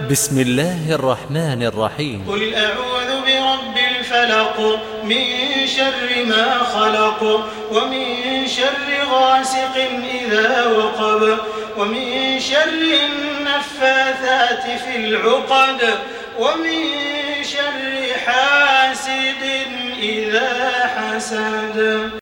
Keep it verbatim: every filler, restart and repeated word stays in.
بسم الله الرحمن الرحيم. قل أعوذ برب الفلق من شر ما خلق ومن شر غاسق إذا وقب ومن شر النفاثات في العقد ومن شر حاسد إذا حسد.